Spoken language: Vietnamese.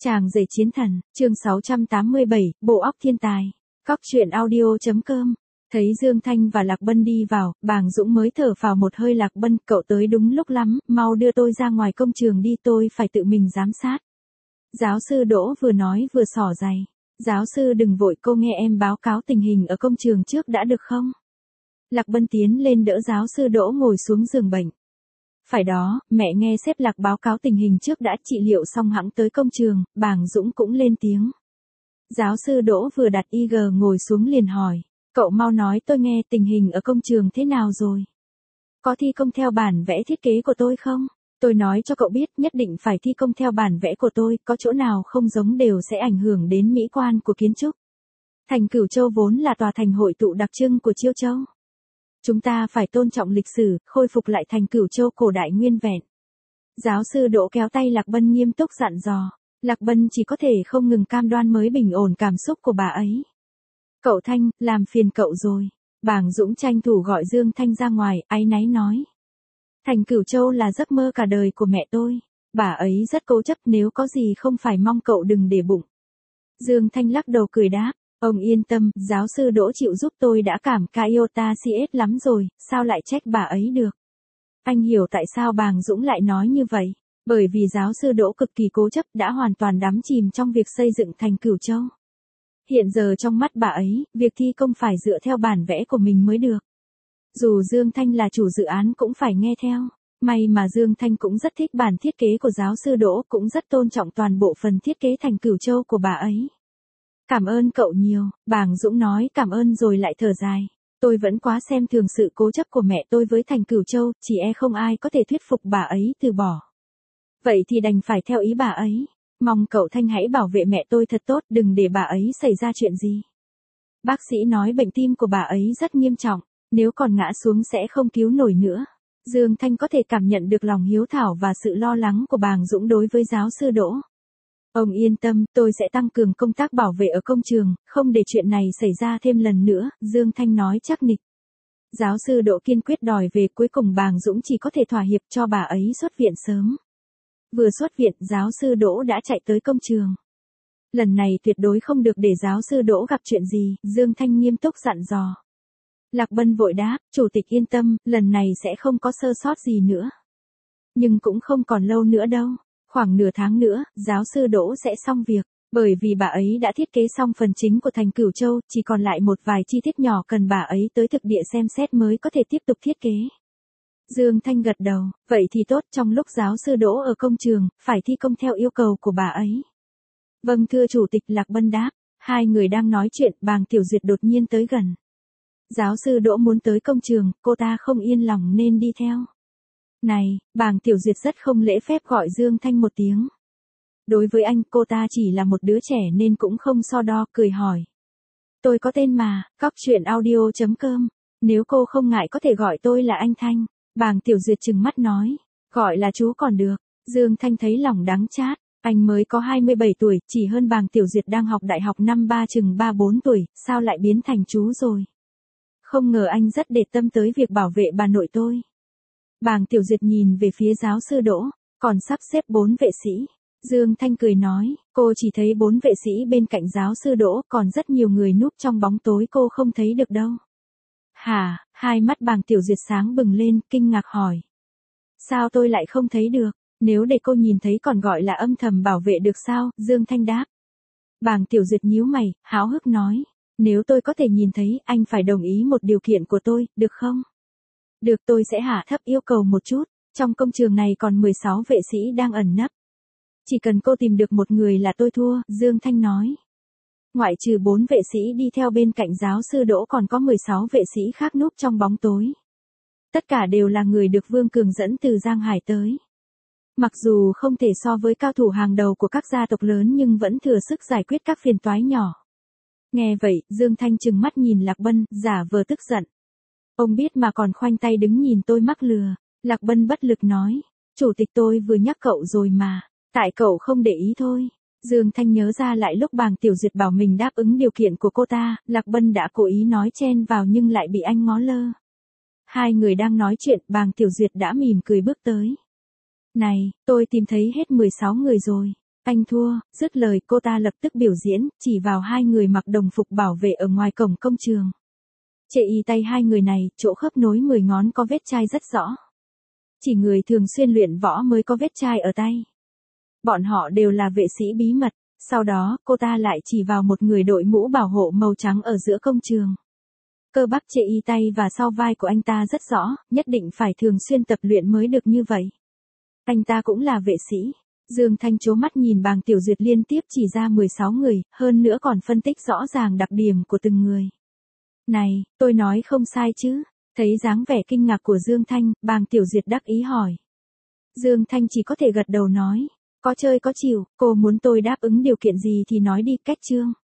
Chàng rể chiến thần, chương 687, bộ óc thiên tài. Cóc truyện audio.com. Thấy Dương Thanh và Lạc Bân đi vào, Bàng Dũng mới thở phào một hơi. Lạc Bân, cậu tới đúng lúc lắm, mau đưa tôi ra ngoài công trường đi, tôi phải tự mình giám sát. Giáo sư Đỗ vừa nói vừa xỏ giày. Giáo sư đừng vội, cô nghe em báo cáo tình hình ở công trường trước đã được không? Lạc Bân tiến lên đỡ giáo sư Đỗ ngồi xuống giường bệnh. Phải đó, mẹ nghe sếp Lạc báo cáo tình hình trước đã, trị liệu xong hẵng tới công trường. Bàng Dũng cũng lên tiếng. Giáo sư Đỗ vừa đặt IG ngồi xuống liền hỏi. Cậu mau nói tôi nghe, tình hình ở công trường thế nào rồi? Có thi công theo bản vẽ thiết kế của tôi không? Tôi nói cho cậu biết, nhất định phải thi công theo bản vẽ của tôi, có chỗ nào không giống đều sẽ ảnh hưởng đến mỹ quan của kiến trúc. Thành Cửu Châu vốn là tòa thành hội tụ đặc trưng của Chiêu Châu. Chúng ta phải tôn trọng lịch sử, khôi phục lại Thành Cửu Châu cổ đại nguyên vẹn. Giáo sư Đỗ kéo tay Lạc Bân nghiêm túc dặn dò. Lạc Bân chỉ có thể không ngừng cam đoan mới bình ổn cảm xúc của bà ấy. Cậu Thanh, làm phiền cậu rồi. Bàng Dũng tranh thủ gọi Dương Thanh ra ngoài, áy náy nói. Thành Cửu Châu là giấc mơ cả đời của mẹ tôi. Bà ấy rất cố chấp, nếu có gì không phải mong cậu đừng để bụng. Dương Thanh lắc đầu cười đáp. Ông yên tâm, giáo sư Đỗ chịu giúp tôi đã cảm ca iota CS lắm rồi, sao lại trách bà ấy được? Anh hiểu tại sao Bàng Dũng lại nói như vậy. Bởi vì giáo sư Đỗ cực kỳ cố chấp, đã hoàn toàn đắm chìm trong việc xây dựng Thành Cửu Châu. Hiện giờ trong mắt bà ấy, việc thi công phải dựa theo bản vẽ của mình mới được. Dù Dương Thanh là chủ dự án cũng phải nghe theo. May mà Dương Thanh cũng rất thích bản thiết kế của giáo sư Đỗ, cũng rất tôn trọng toàn bộ phần thiết kế Thành Cửu Châu của bà ấy. Cảm ơn cậu nhiều, Bàng Dũng nói cảm ơn rồi lại thở dài. Tôi vẫn quá xem thường sự cố chấp của mẹ tôi với Thành Cửu Châu, chỉ không ai có thể thuyết phục bà ấy từ bỏ. Vậy thì đành phải theo ý bà ấy. Mong cậu Thanh hãy bảo vệ mẹ tôi thật tốt, đừng để bà ấy xảy ra chuyện gì. Bác sĩ nói bệnh tim của bà ấy rất nghiêm trọng, nếu còn ngã xuống sẽ không cứu nổi nữa. Dương Thanh có thể cảm nhận được lòng hiếu thảo và sự lo lắng của Bàng Dũng đối với giáo sư Đỗ. Ông yên tâm, tôi sẽ tăng cường công tác bảo vệ ở công trường, không để chuyện này xảy ra thêm lần nữa, Dương Thanh nói chắc nịch. Giáo sư Đỗ kiên quyết đòi về, cuối cùng Bàng Dũng chỉ có thể thỏa hiệp cho bà ấy xuất viện sớm. Vừa xuất viện, giáo sư Đỗ đã chạy tới công trường. Lần này tuyệt đối không được để giáo sư Đỗ gặp chuyện gì, Dương Thanh nghiêm túc dặn dò. Lạc Bân vội đáp, chủ tịch yên tâm, lần này sẽ không có sơ sót gì nữa. Nhưng cũng không còn lâu nữa đâu, khoảng nửa tháng nữa, giáo sư Đỗ sẽ xong việc, bởi vì bà ấy đã thiết kế xong phần chính của Thành Cửu Châu, chỉ còn lại một vài chi tiết nhỏ cần bà ấy tới thực địa xem xét mới có thể tiếp tục thiết kế. Dương Thanh gật đầu, vậy thì tốt, trong lúc giáo sư Đỗ ở công trường, phải thi công theo yêu cầu của bà ấy. Vâng thưa chủ tịch, Lạc Bân đáp. Hai người đang nói chuyện, Bàng Tiểu Duyệt đột nhiên tới gần. Giáo sư Đỗ muốn tới công trường, cô ta không yên lòng nên đi theo. Này, Bàng Tiểu Duyệt rất không lễ phép gọi Dương Thanh một tiếng. Đối với anh, cô ta chỉ là một đứa trẻ nên cũng không so đo, cười hỏi. Tôi có tên mà, cóc truyện audio.com, nếu cô không ngại có thể gọi tôi là anh Thanh. Bàng Tiểu Duyệt trừng mắt nói, gọi là chú còn được. Dương Thanh thấy lòng đắng chát, anh mới có 27 tuổi, chỉ hơn Bàng Tiểu Duyệt đang học đại học năm 3 chừng 3-4 tuổi, sao lại biến thành chú rồi. Không ngờ anh rất để tâm tới việc bảo vệ bà nội tôi. Bàng Tiểu Duyệt nhìn về phía giáo sư Đỗ, còn sắp xếp 4 vệ sĩ. Dương Thanh cười nói, cô chỉ thấy 4 vệ sĩ bên cạnh giáo sư Đỗ, còn rất nhiều người núp trong bóng tối cô không thấy được đâu. Hả, hai mắt Bàng Tiểu Duyệt sáng bừng lên, kinh ngạc hỏi. Sao tôi lại không thấy được, nếu để cô nhìn thấy còn gọi là âm thầm bảo vệ được sao, Dương Thanh đáp. Bàng Tiểu Duyệt nhíu mày, háo hức nói, nếu tôi có thể nhìn thấy, anh phải đồng ý một điều kiện của tôi, được không? Được, tôi sẽ hạ thấp yêu cầu một chút, trong công trường này còn 16 vệ sĩ đang ẩn nấp. Chỉ cần cô tìm được một người là tôi thua, Dương Thanh nói. Ngoại trừ 4 vệ sĩ đi theo bên cạnh giáo sư Đỗ còn có 16 vệ sĩ khác núp trong bóng tối. Tất cả đều là người được Vương Cường dẫn từ Giang Hải tới. Mặc dù không thể so với cao thủ hàng đầu của các gia tộc lớn nhưng vẫn thừa sức giải quyết các phiền toái nhỏ. Nghe vậy, Dương Thanh trừng mắt nhìn Lạc Bân, giả vờ tức giận. Ông biết mà còn khoanh tay đứng nhìn tôi mắc lừa. Lạc Bân bất lực nói, chủ tịch tôi vừa nhắc cậu rồi mà, tại cậu không để ý thôi. Dương Thanh nhớ ra lại lúc Bàng Tiểu Duyệt bảo mình đáp ứng điều kiện của cô ta, Lạc Bân đã cố ý nói chen vào nhưng lại bị anh ngó lơ. Hai người đang nói chuyện, Bàng Tiểu Duyệt đã mỉm cười bước tới. Này, tôi tìm thấy hết 16 người rồi. Anh thua, dứt lời cô ta lập tức biểu diễn, chỉ vào hai người mặc đồng phục bảo vệ ở ngoài cổng công trường. Chệ y tay hai người này, chỗ khớp nối 10 ngón có vết chai rất rõ. Chỉ người thường xuyên luyện võ mới có vết chai ở tay. Bọn họ đều là vệ sĩ bí mật. Sau đó, cô ta lại chỉ vào một người đội mũ bảo hộ màu trắng ở giữa công trường. Cơ bắp chệ y tay và sau vai của anh ta rất rõ, nhất định phải thường xuyên tập luyện mới được như vậy. Anh ta cũng là vệ sĩ. Dương Thanh chố mắt nhìn Bàng Tiểu Duyệt liên tiếp chỉ ra 16 người, hơn nữa còn phân tích rõ ràng đặc điểm của từng người. Này, tôi nói không sai chứ? Thấy dáng vẻ kinh ngạc của Dương Thanh, Bàng Tiểu Duyệt đắc ý hỏi. Dương Thanh chỉ có thể gật đầu nói. Có chơi có chịu, cô muốn tôi đáp ứng điều kiện gì thì nói đi, cách chương.